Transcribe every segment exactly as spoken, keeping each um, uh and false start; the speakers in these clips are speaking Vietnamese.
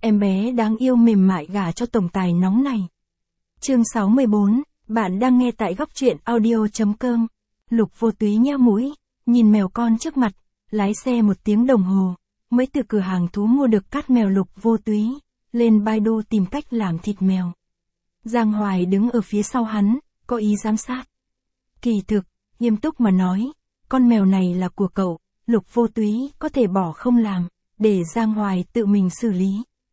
em bé đáng yêu mềm mại gả cho tổng tài nóng này. Chương sáu mươi bốn, bạn đang nghe tại góc truyện audio chấm com. Lục Vô Túy nheo mũi, nhìn mèo con trước mặt, lái xe một tiếng đồng hồ, mới từ cửa hàng thú mua được cát mèo Lục Vô Túy, lên Baidu tìm cách làm thịt mèo. Giang Hoài đứng ở phía sau hắn, có ý giám sát. Kỳ thực, nghiêm túc mà nói, con mèo này là của cậu, Lục Vô Túy có thể bỏ không làm, để Giang Hoài tự mình xử lý.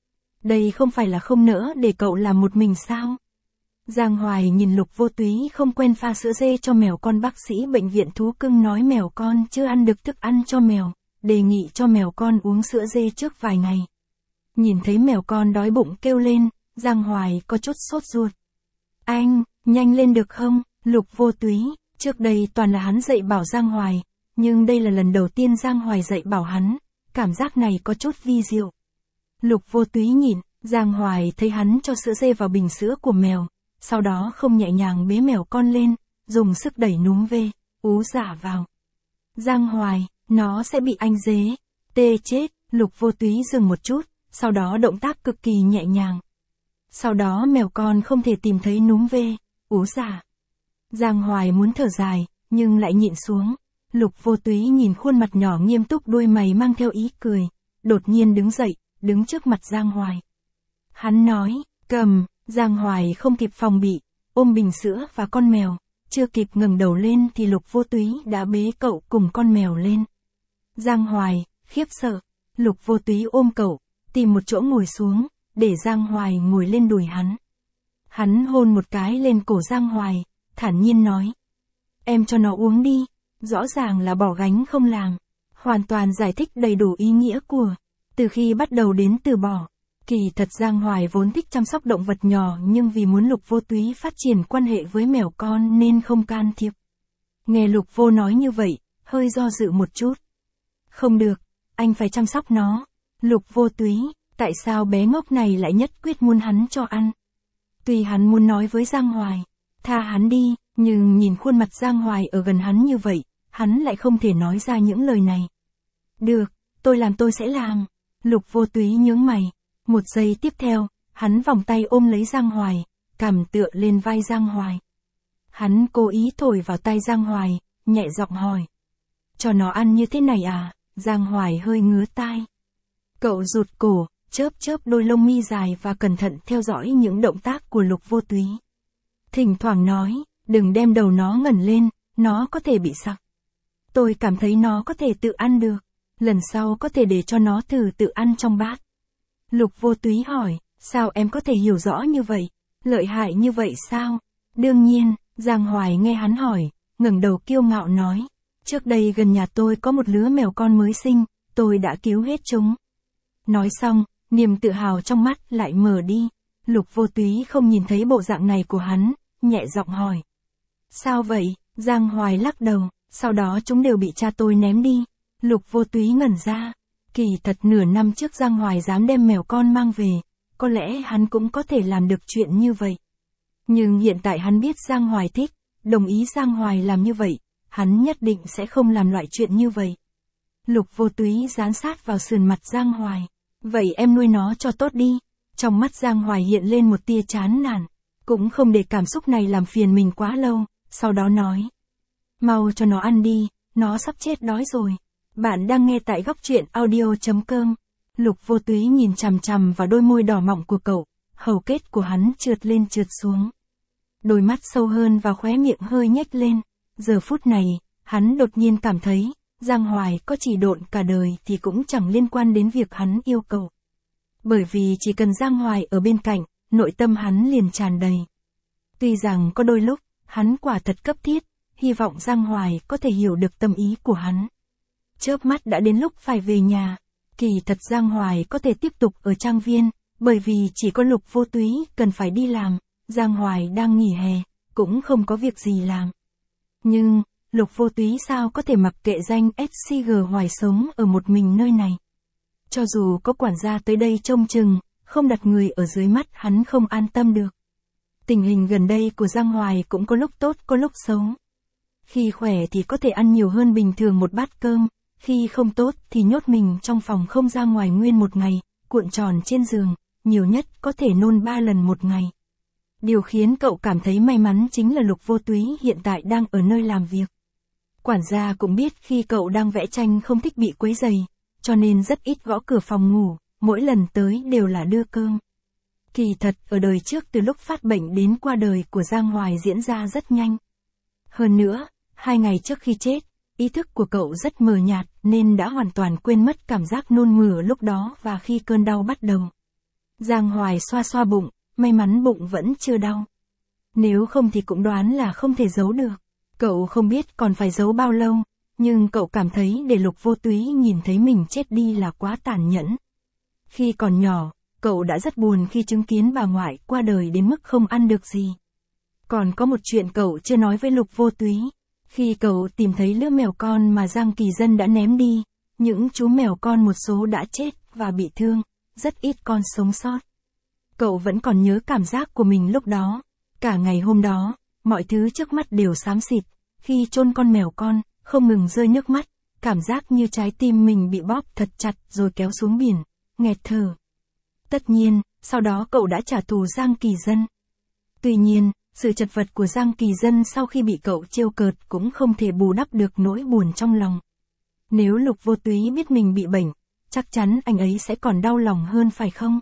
Đây không phải là không nỡ để cậu làm một mình sao? Giang Hoài nhìn Lục Vô Túy không quen pha sữa dê cho mèo con. Bác sĩ bệnh viện thú cưng nói mèo con chưa ăn được thức ăn cho mèo, đề nghị cho mèo con uống sữa dê trước vài ngày. Nhìn thấy mèo con đói bụng kêu lên, Giang Hoài có chút sốt ruột. Anh, nhanh lên được không, Lục Vô Túy, trước đây toàn là hắn dạy bảo Giang Hoài, nhưng đây là lần đầu tiên Giang Hoài dạy bảo hắn, cảm giác này có chút vi diệu. Lục Vô Túy nhìn, Giang Hoài thấy hắn cho sữa dê vào bình sữa của mèo, sau đó không nhẹ nhàng bế mèo con lên, dùng sức đẩy núm về, ú dạ vào. Giang Hoài, nó sẽ bị anh dế, tê chết, Lục Vô Túy dừng một chút, sau đó động tác cực kỳ nhẹ nhàng. Sau đó mèo con không thể tìm thấy núm về, ú dạ. Giang Hoài muốn thở dài, nhưng lại nhịn xuống. Lục Vô Túy nhìn khuôn mặt nhỏ nghiêm túc, đuôi mày mang theo ý cười, đột nhiên đứng dậy, đứng trước mặt Giang Hoài. Hắn nói, cầm, Giang Hoài không kịp phòng bị, ôm bình sữa và con mèo, chưa kịp ngẩng đầu lên thì Lục Vô Túy đã bế cậu cùng con mèo lên. Giang Hoài, khiếp sợ, Lục Vô Túy ôm cậu, tìm một chỗ ngồi xuống, để Giang Hoài ngồi lên đùi hắn. Hắn hôn một cái lên cổ Giang Hoài, thản nhiên nói. Em cho nó uống đi, rõ ràng là bỏ gánh không làm, hoàn toàn giải thích đầy đủ ý nghĩa của, từ khi bắt đầu đến từ bỏ. Kỳ thật Giang Hoài vốn thích chăm sóc động vật nhỏ, nhưng vì muốn Lục Vô Túy phát triển quan hệ với mèo con nên không can thiệp. Nghe Lục Vô nói như vậy, hơi do dự một chút. Không được, anh phải chăm sóc nó. Lục Vô Túy, tại sao bé ngốc này lại nhất quyết muốn hắn cho ăn? Tuy hắn muốn nói với Giang Hoài, tha hắn đi, nhưng nhìn khuôn mặt Giang Hoài ở gần hắn như vậy, hắn lại không thể nói ra những lời này. Được, tôi làm tôi sẽ làm. Lục Vô Túy nhướng mày. Một giây tiếp theo, hắn vòng tay ôm lấy Giang Hoài, cằm tựa lên vai Giang Hoài. Hắn cố ý thổi vào tay Giang Hoài, nhẹ giọng hỏi. Cho nó ăn như thế này à? Giang Hoài hơi ngứa tai. Cậu rụt cổ, chớp chớp đôi lông mi dài và cẩn thận theo dõi những động tác của Lục Vô Túy. Thỉnh thoảng nói, đừng đem đầu nó ngẩng lên, nó có thể bị sặc. Tôi cảm thấy nó có thể tự ăn được, lần sau có thể để cho nó thử tự ăn trong bát. Lục Vô Túy hỏi, sao em có thể hiểu rõ như vậy? Lợi hại như vậy sao? Đương nhiên, Giang Hoài nghe hắn hỏi, ngẩng đầu kiêu ngạo nói. Trước đây gần nhà tôi có một lứa mèo con mới sinh, tôi đã cứu hết chúng. Nói xong, niềm tự hào trong mắt lại mở đi. Lục Vô Túy không nhìn thấy bộ dạng này của hắn, nhẹ giọng hỏi. Sao vậy? Giang Hoài lắc đầu, sau đó chúng đều bị cha tôi ném đi. Lục Vô Túy ngẩn ra. Kỳ thật nửa năm trước Giang Hoài dám đem mèo con mang về, có lẽ hắn cũng có thể làm được chuyện như vậy. Nhưng hiện tại hắn biết Giang Hoài thích, đồng ý Giang Hoài làm như vậy, hắn nhất định sẽ không làm loại chuyện như vậy. Lục Vô Túy dán sát vào sườn mặt Giang Hoài. Vậy em nuôi nó cho tốt đi. Trong mắt Giang Hoài hiện lên một tia chán nản, cũng không để cảm xúc này làm phiền mình quá lâu, sau đó nói. Mau cho nó ăn đi, nó sắp chết đói rồi. Bạn đang nghe tại góc truyện audio chấm com. Lục Vô Túy nhìn chằm chằm vào đôi môi đỏ mọng của cậu, hầu kết của hắn trượt lên trượt xuống. Đôi mắt sâu hơn và khóe miệng hơi nhếch lên. Giờ phút này, hắn đột nhiên cảm thấy, Giang Hoài có chỉ độn cả đời thì cũng chẳng liên quan đến việc hắn yêu cậu. Bởi vì chỉ cần Giang Hoài ở bên cạnh, nội tâm hắn liền tràn đầy. Tuy rằng có đôi lúc, hắn quả thật cấp thiết, hy vọng Giang Hoài có thể hiểu được tâm ý của hắn. Chớp mắt đã đến lúc phải về nhà. Kỳ thật Giang Hoài có thể tiếp tục ở trang viên, bởi vì chỉ có Lục Vô Túy cần phải đi làm, Giang Hoài đang nghỉ hè, cũng không có việc gì làm. Nhưng, Lục Vô Túy sao có thể mặc kệ danh ét xê giê Hoài sống ở một mình nơi này. Cho dù có quản gia tới đây trông chừng, không đặt người ở dưới mắt hắn không an tâm được. Tình hình gần đây của Giang Hoài cũng có lúc tốt có lúc xấu. Khi khỏe thì có thể ăn nhiều hơn bình thường một bát cơm, khi không tốt thì nhốt mình trong phòng không ra ngoài nguyên một ngày, cuộn tròn trên giường, nhiều nhất có thể nôn ba lần một ngày. Điều khiến cậu cảm thấy may mắn chính là Lục Vô Túy hiện tại đang ở nơi làm việc. Quản gia cũng biết khi cậu đang vẽ tranh không thích bị quấy rầy, cho nên rất ít gõ cửa phòng ngủ, mỗi lần tới đều là đưa cơm. Kỳ thật, ở đời trước từ lúc phát bệnh đến qua đời của Giang Hoài diễn ra rất nhanh. Hơn nữa, hai ngày trước khi chết, ý thức của cậu rất mờ nhạt nên đã hoàn toàn quên mất cảm giác nôn mửa lúc đó và khi cơn đau bắt đầu. Giang Hoài xoa xoa bụng, may mắn bụng vẫn chưa đau. Nếu không thì cũng đoán là không thể giấu được. Cậu không biết còn phải giấu bao lâu, nhưng cậu cảm thấy để Lục Vô Túy nhìn thấy mình chết đi là quá tàn nhẫn. Khi còn nhỏ, cậu đã rất buồn khi chứng kiến bà ngoại qua đời đến mức không ăn được gì. Còn có một chuyện cậu chưa nói với Lục Vô Túy. Khi cậu tìm thấy lứa mèo con mà Giang Kỳ Dân đã ném đi, những chú mèo con một số đã chết và bị thương, rất ít con sống sót. Cậu vẫn còn nhớ cảm giác của mình lúc đó. Cả ngày hôm đó, mọi thứ trước mắt đều xám xịt. Khi chôn con mèo con, không ngừng rơi nước mắt, cảm giác như trái tim mình bị bóp thật chặt rồi kéo xuống biển, nghẹt thở. Tất nhiên, sau đó cậu đã trả thù Giang Kỳ Dân. Tuy nhiên, sự chật vật của Giang Kỳ Dân sau khi bị cậu trêu cợt cũng không thể bù đắp được nỗi buồn trong lòng. Nếu Lục Vô Túy biết mình bị bệnh, chắc chắn anh ấy sẽ còn đau lòng hơn phải không?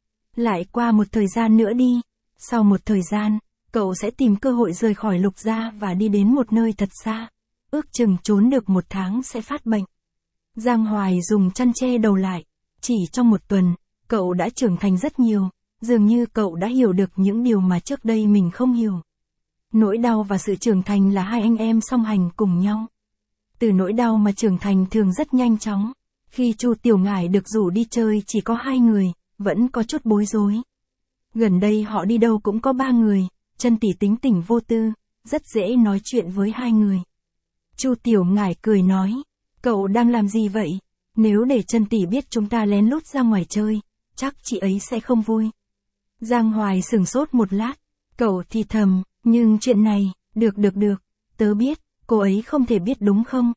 Lại qua một thời gian nữa đi, sau một thời gian, cậu sẽ tìm cơ hội rời khỏi Lục gia và đi đến một nơi thật xa. Ước chừng trốn được một tháng sẽ phát bệnh. Giang Hoài dùng chăn che đầu lại. Chỉ trong một tuần, cậu đã trưởng thành rất nhiều. Dường như cậu đã hiểu được những điều mà trước đây mình không hiểu. Nỗi đau và sự trưởng thành là hai anh em song hành cùng nhau. Từ nỗi đau mà trưởng thành thường rất nhanh chóng. Khi Chu Tiểu Ngải được rủ đi chơi chỉ có hai người, vẫn có chút bối rối. Gần đây họ đi đâu cũng có ba người, Chân tỷ tính tình vô tư, rất dễ nói chuyện với hai người. Chu Tiểu Ngải cười nói, cậu đang làm gì vậy? Nếu để Chân tỷ biết chúng ta lén lút ra ngoài chơi, chắc chị ấy sẽ không vui. Giang Hoài sửng sốt một lát, cậu thì thầm, nhưng chuyện này, được được được, tớ biết, cô ấy không thể biết đúng không?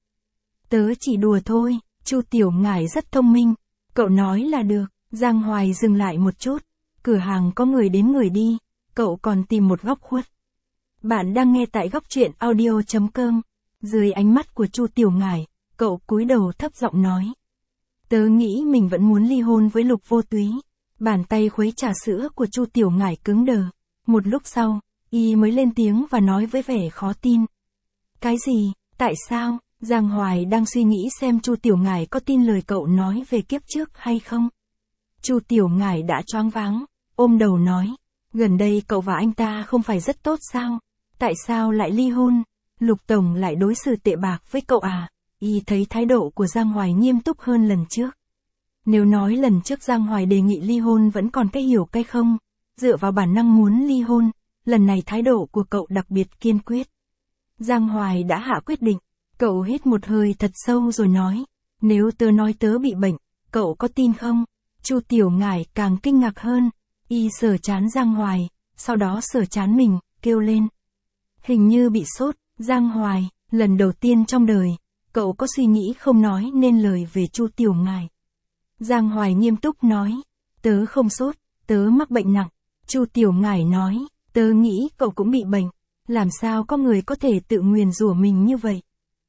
Tớ chỉ đùa thôi, Chu Tiểu Ngải rất thông minh, cậu nói là được. Giang Hoài dừng lại một chút, cửa hàng có người đến người đi, cậu còn tìm một góc khuất. Bạn đang nghe tại góc truyện audio chấm com. Dưới ánh mắt của Chu Tiểu Ngải, cậu cúi đầu thấp giọng nói. Tớ nghĩ mình vẫn muốn ly hôn với Lục Vô Túy. Bàn tay khuấy trà sữa của Chu Tiểu Ngải cứng đờ. Một lúc sau, y mới lên tiếng và nói với vẻ khó tin. Cái gì? Tại sao? Giang Hoài đang suy nghĩ xem Chu Tiểu Ngải có tin lời cậu nói về kiếp trước hay không. Chu Tiểu Ngải đã choáng váng, ôm đầu nói, gần đây cậu và anh ta không phải rất tốt sao? Tại sao lại ly hôn? Lục Tổng lại đối xử tệ bạc với cậu à? Y thấy thái độ của Giang Hoài nghiêm túc hơn lần trước. Nếu nói lần trước Giang Hoài đề nghị ly hôn vẫn còn cái hiểu cái không, dựa vào bản năng muốn ly hôn, lần này thái độ của cậu đặc biệt kiên quyết. Giang Hoài đã hạ quyết định, cậu hít một hơi thật sâu rồi nói, nếu tớ nói tớ bị bệnh, cậu có tin không? Chu Tiểu Ngải càng kinh ngạc hơn, y sờ trán Giang Hoài, sau đó sờ trán mình, kêu lên. Hình như bị sốt, Giang Hoài, lần đầu tiên trong đời, cậu có suy nghĩ không nói nên lời về Chu Tiểu Ngải. Giang Hoài nghiêm túc nói, tớ không sốt, tớ mắc bệnh nặng. Chu Tiểu Ngải nói, tớ nghĩ cậu cũng bị bệnh, làm sao có người có thể tự nguyền rủa mình như vậy.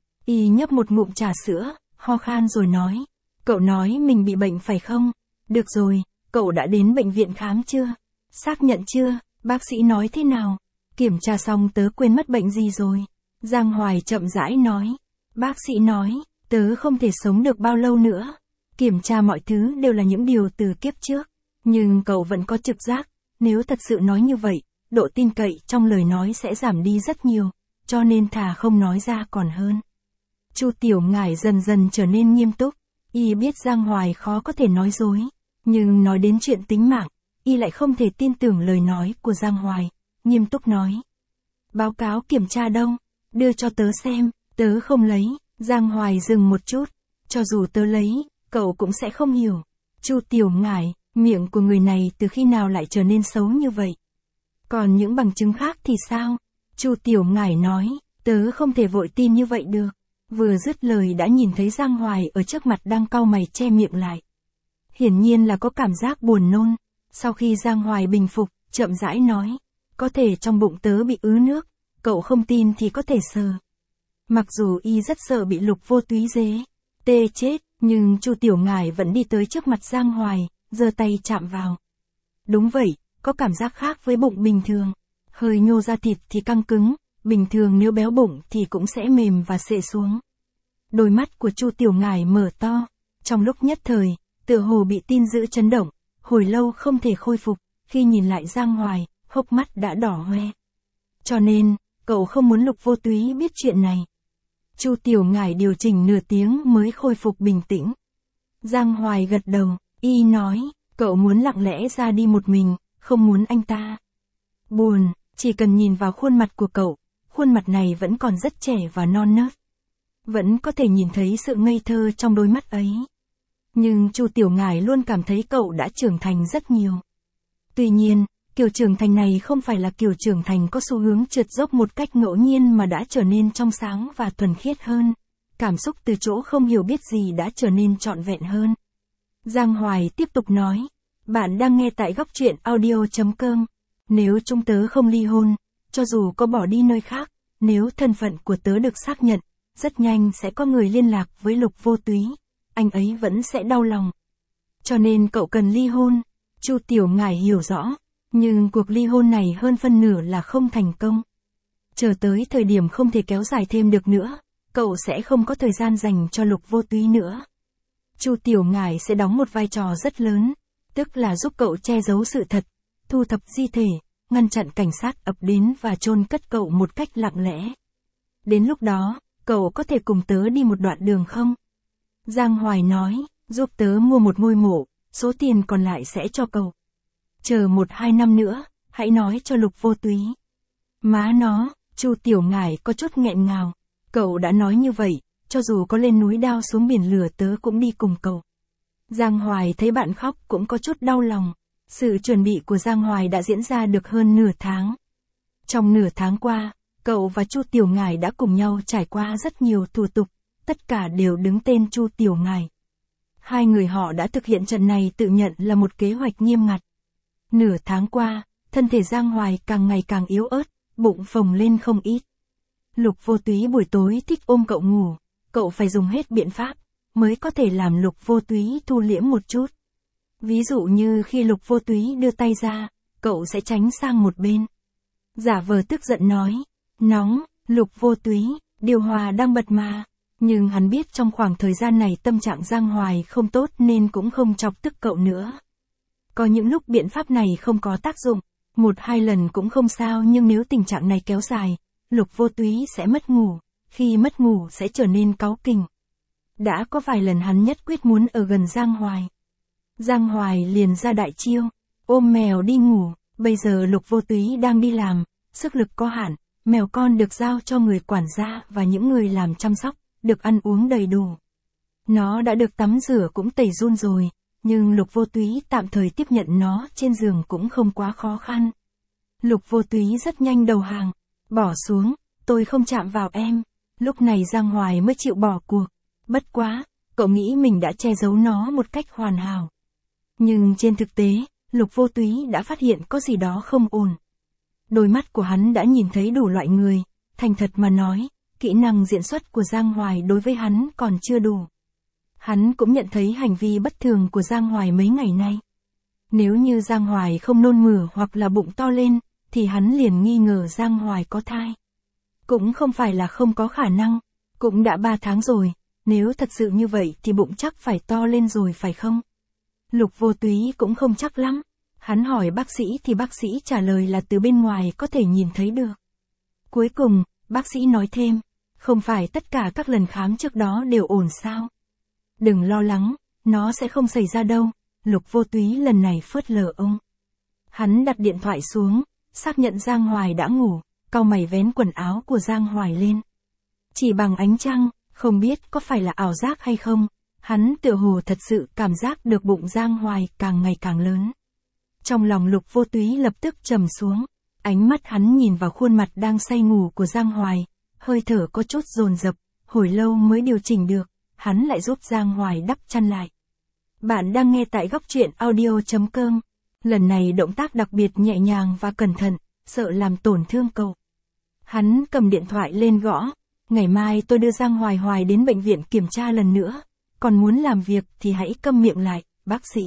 Y nhấp một ngụm trà sữa, ho khan rồi nói, cậu nói mình bị bệnh phải không? Được rồi, cậu đã đến bệnh viện khám chưa? Xác nhận chưa? Bác sĩ nói thế nào? Kiểm tra xong tớ quên mất bệnh gì rồi. Giang Hoài chậm rãi nói, bác sĩ nói, tớ không thể sống được bao lâu nữa. Kiểm tra mọi thứ đều là những điều từ kiếp trước. Nhưng cậu vẫn có trực giác, nếu thật sự nói như vậy, độ tin cậy trong lời nói sẽ giảm đi rất nhiều, cho nên thà không nói ra còn hơn. Chu Tiểu Ngải dần dần trở nên nghiêm túc, y biết Giang Hoài khó có thể nói dối, nhưng nói đến chuyện tính mạng, y lại không thể tin tưởng lời nói của Giang Hoài, nghiêm túc nói. Báo cáo kiểm tra đâu? Đưa cho tớ xem, tớ không lấy. Giang Hoài dừng một chút, cho dù tớ lấy, cậu cũng sẽ không hiểu. Chu Tiểu Ngải, miệng của người này từ khi nào lại trở nên xấu như vậy? Còn những bằng chứng khác thì sao? Chu Tiểu Ngải nói, tớ không thể vội tin như vậy được. Vừa dứt lời đã nhìn thấy Giang Hoài ở trước mặt đang cau mày che miệng lại. hiển nhiên là có cảm giác buồn nôn. Sau khi Giang Hoài bình phục, chậm rãi nói, có thể trong bụng tớ bị ứ nước, cậu không tin thì có thể sờ. Mặc dù y rất sợ bị Lục Vô Túy dế tê chết, nhưng Chu Tiểu Ngải vẫn đi tới trước mặt Giang Hoài, giơ tay chạm vào. Đúng vậy, có cảm giác khác với bụng bình thường. Hơi nhô ra thịt thì căng cứng, bình thường nếu béo bụng thì cũng sẽ mềm và xệ xuống. Đôi mắt của Chu Tiểu Ngải mở to, trong lúc nhất thời, tựa hồ bị tin dữ chấn động, hồi lâu không thể khôi phục, khi nhìn lại Giang Hoài, hốc mắt đã đỏ hoe. Cho nên, cậu không muốn Lục Vô Túy biết chuyện này. Chu Tiểu Ngải điều chỉnh nửa tiếng mới khôi phục bình tĩnh. Giang Hoài gật đầu, y nói, cậu muốn lặng lẽ ra đi một mình, không muốn anh ta buồn, chỉ cần nhìn vào khuôn mặt của cậu, khuôn mặt này vẫn còn rất trẻ và non nớt. Vẫn có thể nhìn thấy sự ngây thơ trong đôi mắt ấy. Nhưng Chu Tiểu Ngải luôn cảm thấy cậu đã trưởng thành rất nhiều. Tuy nhiên, kiểu trưởng thành này không phải là kiểu trưởng thành có xu hướng trượt dốc một cách ngẫu nhiên mà đã trở nên trong sáng và thuần khiết hơn. Cảm xúc từ chỗ không hiểu biết gì đã trở nên trọn vẹn hơn. Giang Hoài tiếp tục nói, bạn đang nghe tại góc truyện audio chấm com. Nếu chúng tớ không ly hôn, cho dù có bỏ đi nơi khác, nếu thân phận của tớ được xác nhận, rất nhanh sẽ có người liên lạc với Lục Vô Túy, anh ấy vẫn sẽ đau lòng. Cho nên cậu cần ly hôn. Chu Tiểu Ngải hiểu rõ, nhưng cuộc ly hôn này hơn phân nửa là không thành công. Chờ tới thời điểm không thể kéo dài thêm được nữa, cậu sẽ không có thời gian dành cho Lục Vô Túy nữa. Chu Tiểu Ngải sẽ đóng một vai trò rất lớn, tức là giúp cậu che giấu sự thật, thu thập di thể, ngăn chặn cảnh sát ập đến và chôn cất cậu một cách lặng lẽ. Đến lúc đó, cậu có thể cùng tớ đi một đoạn đường không? Giang Hoài nói, giúp tớ mua một ngôi mộ, số tiền còn lại sẽ cho cậu. Chờ một hai năm nữa, hãy nói cho Lục Vô Túy. Má nó, Chu Tiểu Ngải có chút nghẹn ngào. Cậu đã nói như vậy, cho dù có lên núi đao xuống biển lửa tớ cũng đi cùng cậu. Giang Hoài thấy bạn khóc cũng có chút đau lòng. Sự chuẩn bị của Giang Hoài đã diễn ra được hơn nửa tháng. Trong nửa tháng qua, cậu và Chu Tiểu Ngải đã cùng nhau trải qua rất nhiều thủ tục, tất cả đều đứng tên Chu Tiểu Ngải. Hai người họ đã thực hiện trận này tự nhận là một kế hoạch nghiêm ngặt. Nửa tháng qua, thân thể Giang Hoài càng ngày càng yếu ớt, bụng phồng lên không ít. Lục Vô Túy buổi tối thích ôm cậu ngủ, cậu phải dùng hết biện pháp, mới có thể làm Lục Vô Túy thu liễm một chút. Ví dụ như khi Lục Vô Túy đưa tay ra, cậu sẽ tránh sang một bên. Giả vờ tức giận nói, nóng, Lục Vô Túy, điều hòa đang bật mà. Nhưng hắn biết trong khoảng thời gian này tâm trạng Giang Hoài không tốt nên cũng không chọc tức cậu nữa. Có những lúc biện pháp này không có tác dụng, một hai lần cũng không sao, nhưng nếu tình trạng này kéo dài, Lục Vô Túy sẽ mất ngủ, khi mất ngủ sẽ trở nên cáu kỉnh. Đã có vài lần hắn nhất quyết muốn ở gần Giang Hoài. Giang Hoài liền ra đại chiêu, ôm mèo đi ngủ. Bây giờ Lục Vô Túy đang đi làm, sức lực có hạn, mèo con được giao cho người quản gia và những người làm chăm sóc, được ăn uống đầy đủ. Nó đã được tắm rửa cũng tẩy giun rồi, nhưng Lục Vô Túy tạm thời tiếp nhận nó trên giường cũng không quá khó khăn. Lục Vô Túy rất nhanh đầu hàng, bỏ xuống, tôi không chạm vào em. Lúc này Giang Hoài mới chịu bỏ cuộc. Bất quá, cậu nghĩ mình đã che giấu nó một cách hoàn hảo. Nhưng trên thực tế, Lục Vô Túy đã phát hiện có gì đó không ổn. Đôi mắt của hắn đã nhìn thấy đủ loại người, thành thật mà nói, kỹ năng diễn xuất của Giang Hoài đối với hắn còn chưa đủ. Hắn cũng nhận thấy hành vi bất thường của Giang Hoài mấy ngày nay. Nếu như Giang Hoài không nôn mửa hoặc là bụng to lên, thì hắn liền nghi ngờ Giang Hoài có thai. Cũng không phải là không có khả năng, cũng đã ba tháng rồi, nếu thật sự như vậy thì bụng chắc phải to lên rồi phải không? Lục Vô Túy cũng không chắc lắm. Hắn hỏi bác sĩ thì bác sĩ trả lời là từ bên ngoài có thể nhìn thấy được. Cuối cùng, bác sĩ nói thêm, không phải tất cả các lần khám trước đó đều ổn sao? Đừng lo lắng, nó sẽ không xảy ra đâu. Lục Vô Túy lần này phớt lờ ông. Hắn đặt điện thoại xuống, xác nhận Giang Hoài đã ngủ, cau mày vén quần áo của Giang Hoài lên. Chỉ bằng ánh trăng, không biết có phải là ảo giác hay không, hắn tựa hồ thật sự cảm giác được bụng Giang Hoài càng ngày càng lớn. Trong lòng Lục Vô Túy lập tức trầm xuống, ánh mắt hắn nhìn vào khuôn mặt đang say ngủ của Giang Hoài, hơi thở có chút dồn dập, hồi lâu mới điều chỉnh được, hắn lại giúp Giang Hoài đắp chăn lại. Bạn đang nghe tại góc truyện audio.com. Lần này động tác đặc biệt nhẹ nhàng và cẩn thận, sợ làm tổn thương cậu. Hắn cầm điện thoại lên gõ. Ngày mai tôi đưa Giang Hoài Hoài đến bệnh viện kiểm tra lần nữa. Còn muốn làm việc thì hãy câm miệng lại, bác sĩ.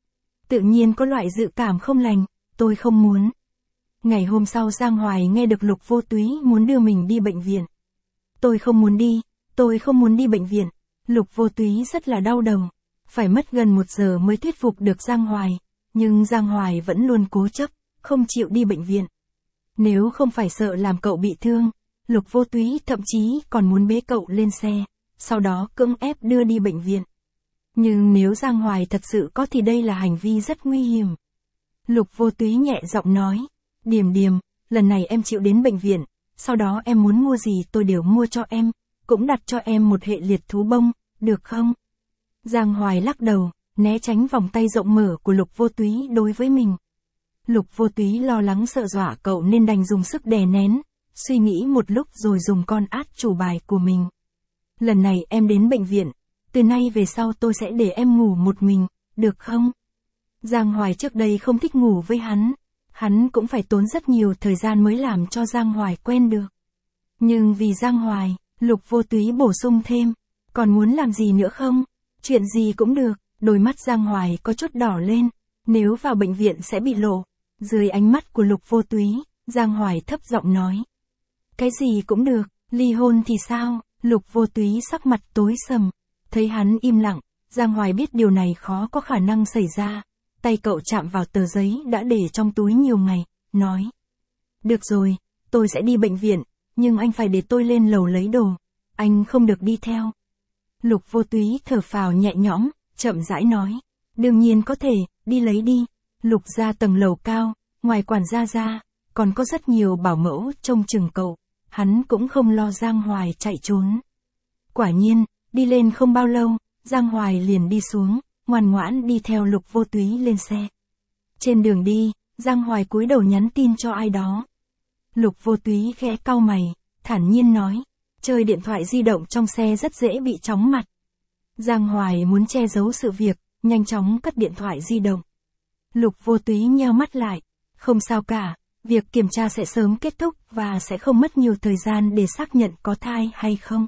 Tự nhiên có loại dự cảm không lành, tôi không muốn. Ngày hôm sau Giang Hoài nghe được Lục Vô Túy muốn đưa mình đi bệnh viện. Tôi không muốn đi, tôi không muốn đi bệnh viện. Lục Vô Túy rất là đau đầu. Phải mất gần một giờ mới thuyết phục được Giang Hoài. Nhưng Giang Hoài vẫn luôn cố chấp, không chịu đi bệnh viện. Nếu không phải sợ làm cậu bị thương, Lục Vô Túy thậm chí còn muốn bế cậu lên xe, sau đó cưỡng ép đưa đi bệnh viện. Nhưng nếu Giang Hoài thật sự có thì đây là hành vi rất nguy hiểm. Lục Vô Túy nhẹ giọng nói, Điềm Điềm, lần này em chịu đến bệnh viện, sau đó em muốn mua gì tôi đều mua cho em, cũng đặt cho em một hệ liệt thú bông, được không? Giang Hoài lắc đầu, né tránh vòng tay rộng mở của Lục Vô Túy đối với mình. Lục Vô Túy lo lắng sợ dọa cậu nên đành dùng sức đè nén, suy nghĩ một lúc rồi dùng con át chủ bài của mình. Lần này em đến bệnh viện, từ nay về sau tôi sẽ để em ngủ một mình, được không? Giang Hoài trước đây không thích ngủ với hắn, hắn cũng phải tốn rất nhiều thời gian mới làm cho Giang Hoài quen được. Nhưng vì Giang Hoài, Lục Vô Túy bổ sung thêm, còn muốn làm gì nữa không? Chuyện gì cũng được. Đôi mắt Giang Hoài có chút đỏ lên, nếu vào bệnh viện sẽ bị lộ. Dưới ánh mắt của Lục Vô Túy, Giang Hoài thấp giọng nói. Cái gì cũng được, ly hôn thì sao? Lục Vô Túy sắc mặt tối sầm. Thấy hắn im lặng, Giang Hoài biết điều này khó có khả năng xảy ra. Tay cậu chạm vào tờ giấy đã để trong túi nhiều ngày, nói. Được rồi, tôi sẽ đi bệnh viện, nhưng anh phải để tôi lên lầu lấy đồ. Anh không được đi theo. Lục Vô Túy thở phào nhẹ nhõm, chậm rãi nói. Đương nhiên có thể, đi lấy đi. Lục ra tầng lầu cao, ngoài quản gia ra, còn có rất nhiều bảo mẫu trông chừng cậu. Hắn cũng không lo Giang Hoài chạy trốn. Quả nhiên, đi lên không bao lâu, Giang Hoài liền đi xuống, ngoan ngoãn đi theo Lục Vô Túy lên xe. Trên đường đi, Giang Hoài cúi đầu nhắn tin cho ai đó. Lục Vô Túy khẽ cau mày, thản nhiên nói. Chơi điện thoại di động trong xe rất dễ bị chóng mặt. Giang Hoài muốn che giấu sự việc, nhanh chóng cất điện thoại di động. Lục Vô Túy nheo mắt lại. Không sao cả, việc kiểm tra sẽ sớm kết thúc và sẽ không mất nhiều thời gian để xác nhận có thai hay không.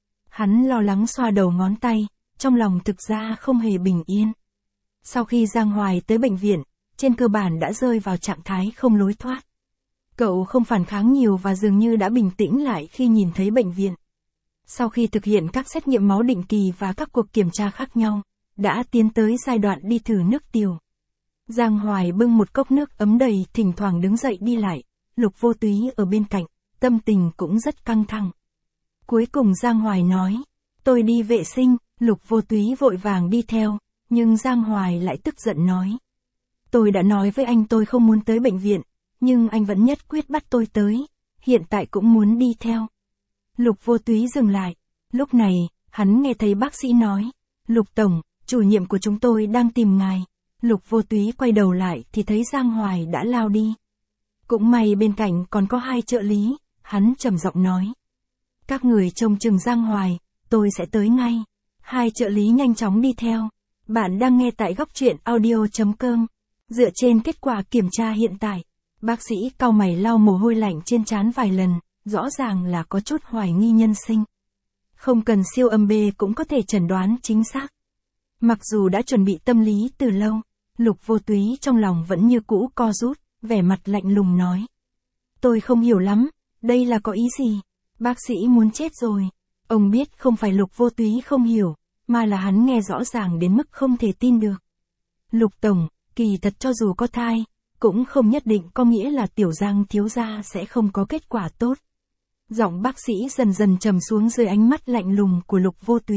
Hắn lo lắng xoa đầu ngón tay, trong lòng thực ra không hề bình yên. Sau khi Giang Hoài tới bệnh viện, trên cơ bản đã rơi vào trạng thái không lối thoát. Cậu không phản kháng nhiều và dường như đã bình tĩnh lại khi nhìn thấy bệnh viện. Sau khi thực hiện các xét nghiệm máu định kỳ và các cuộc kiểm tra khác nhau, đã tiến tới giai đoạn đi thử nước tiểu. Giang Hoài bưng một cốc nước ấm đầy, thỉnh thoảng đứng dậy đi lại, Lục Vô Túy ở bên cạnh, tâm tình cũng rất căng thẳng. Cuối cùng Giang Hoài nói, tôi đi vệ sinh, Lục Vô Túy vội vàng đi theo, nhưng Giang Hoài lại tức giận nói. Tôi đã nói với anh tôi không muốn tới bệnh viện, nhưng anh vẫn nhất quyết bắt tôi tới, hiện tại cũng muốn đi theo. Lục Vô Túy dừng lại, lúc này, hắn nghe thấy bác sĩ nói, Lục Tổng, chủ nhiệm của chúng tôi đang tìm ngài. Lục Vô Túy quay đầu lại thì thấy Giang Hoài đã lao đi. Cũng may bên cạnh còn có hai trợ lý, hắn trầm giọng nói. Các người trông chừng Giang Hoài, tôi sẽ tới ngay. Hai trợ lý nhanh chóng đi theo. Bạn đang nghe tại góc truyện audio.com. Dựa trên kết quả kiểm tra hiện tại, bác sĩ cau mày lau mồ hôi lạnh trên trán vài lần, rõ ràng là có chút hoài nghi nhân sinh. Không cần siêu âm bê cũng có thể chẩn đoán chính xác. Mặc dù đã chuẩn bị tâm lý từ lâu, Lục Vô Túy trong lòng vẫn như cũ co rút, vẻ mặt lạnh lùng nói. Tôi không hiểu lắm, đây là có ý gì? Bác sĩ muốn chết rồi. Ông biết không phải Lục Vô Túy không hiểu, mà là hắn nghe rõ ràng đến mức không thể tin được. Lục Tổng, kỳ thật cho dù có thai, cũng không nhất định có nghĩa là tiểu Giang thiếu gia sẽ không có kết quả tốt. Giọng bác sĩ dần dần trầm xuống dưới ánh mắt lạnh lùng của Lục Vô Túy.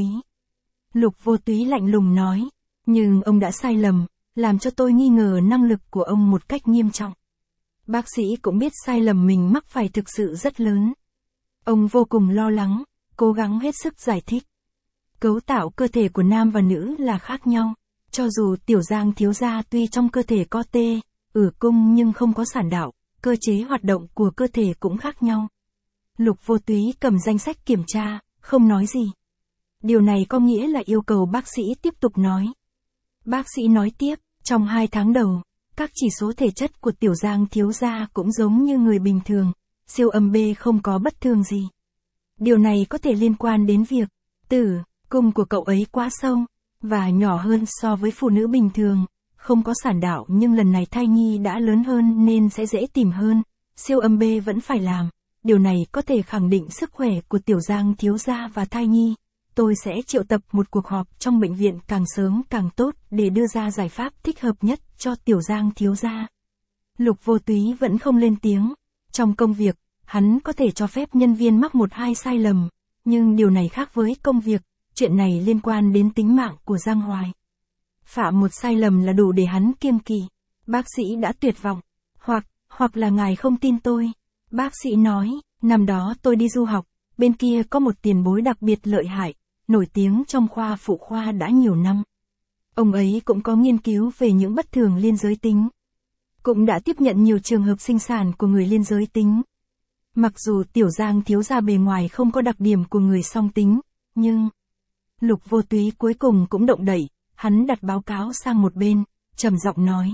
Lục Vô Túy lạnh lùng nói, nhưng ông đã sai lầm, làm cho tôi nghi ngờ năng lực của ông một cách nghiêm trọng. Bác sĩ cũng biết sai lầm mình mắc phải thực sự rất lớn. Ông vô cùng lo lắng, cố gắng hết sức giải thích. Cấu tạo cơ thể của nam và nữ là khác nhau. Cho dù tiểu Giang thiếu gia tuy trong cơ thể có tê, ử cung nhưng không có sản đạo, cơ chế hoạt động của cơ thể cũng khác nhau. Lục Vô Túy cầm danh sách kiểm tra, không nói gì. Điều này có nghĩa là yêu cầu bác sĩ tiếp tục nói. Bác sĩ nói tiếp, trong hai tháng đầu, các chỉ số thể chất của Tiểu Giang thiếu gia cũng giống như người bình thường, siêu âm B không có bất thường gì. Điều này có thể liên quan đến việc tử cung của cậu ấy quá sâu và nhỏ hơn so với phụ nữ bình thường, không có sản đạo nhưng lần này thai nhi đã lớn hơn nên sẽ dễ tìm hơn, siêu âm B vẫn phải làm. Điều này có thể khẳng định sức khỏe của Tiểu Giang thiếu gia và thai nhi. Tôi sẽ triệu tập một cuộc họp trong bệnh viện càng sớm càng tốt để đưa ra giải pháp thích hợp nhất cho Tiểu Giang thiếu gia. Lục Vô Túy vẫn không lên tiếng. Trong công việc, hắn có thể cho phép nhân viên mắc một hai sai lầm, nhưng điều này khác với công việc, chuyện này liên quan đến tính mạng của Giang Hoài. Phạm một sai lầm là đủ để hắn kiêng kỵ. Bác sĩ đã tuyệt vọng. Hoặc, hoặc là ngài không tin tôi. Bác sĩ nói, năm đó tôi đi du học, bên kia có một tiền bối đặc biệt lợi hại, nổi tiếng trong khoa phụ khoa đã nhiều năm. Ông ấy cũng có nghiên cứu về những bất thường liên giới tính. Cũng đã tiếp nhận nhiều trường hợp sinh sản của người liên giới tính. Mặc dù Tiểu Giang thiếu gia bề ngoài không có đặc điểm của người song tính, nhưng Lục Vô Túy cuối cùng cũng động đậy, hắn đặt báo cáo sang một bên, trầm giọng nói.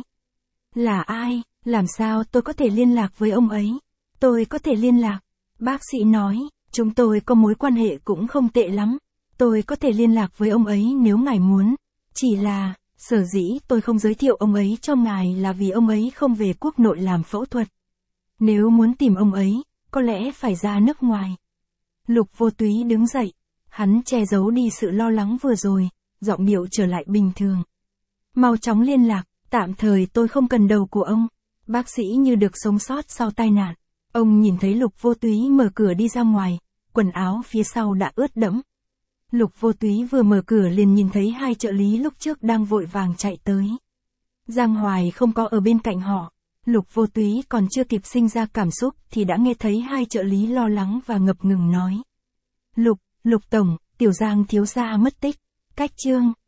Là ai, làm sao tôi có thể liên lạc với ông ấy? Tôi có thể liên lạc. Bác sĩ nói, chúng tôi có mối quan hệ cũng không tệ lắm. Tôi có thể liên lạc với ông ấy nếu ngài muốn. Chỉ là, sở dĩ tôi không giới thiệu ông ấy cho ngài là vì ông ấy không về quốc nội làm phẫu thuật. Nếu muốn tìm ông ấy, có lẽ phải ra nước ngoài. Lục Vô Túy đứng dậy. Hắn che giấu đi sự lo lắng vừa rồi, giọng điệu trở lại bình thường. Mau chóng liên lạc, tạm thời tôi không cần đầu của ông. Bác sĩ như được sống sót sau tai nạn. Ông nhìn thấy Lục Vô Túy mở cửa đi ra ngoài, quần áo phía sau đã ướt đẫm. Lục Vô Túy vừa mở cửa liền nhìn thấy hai trợ lý lúc trước đang vội vàng chạy tới. Giang Hoài không có ở bên cạnh họ. Lục Vô Túy còn chưa kịp sinh ra cảm xúc thì đã nghe thấy hai trợ lý lo lắng và ngập ngừng nói. Lục, Lục Tổng, Tiểu Giang thiếu gia mất tích. Cách chương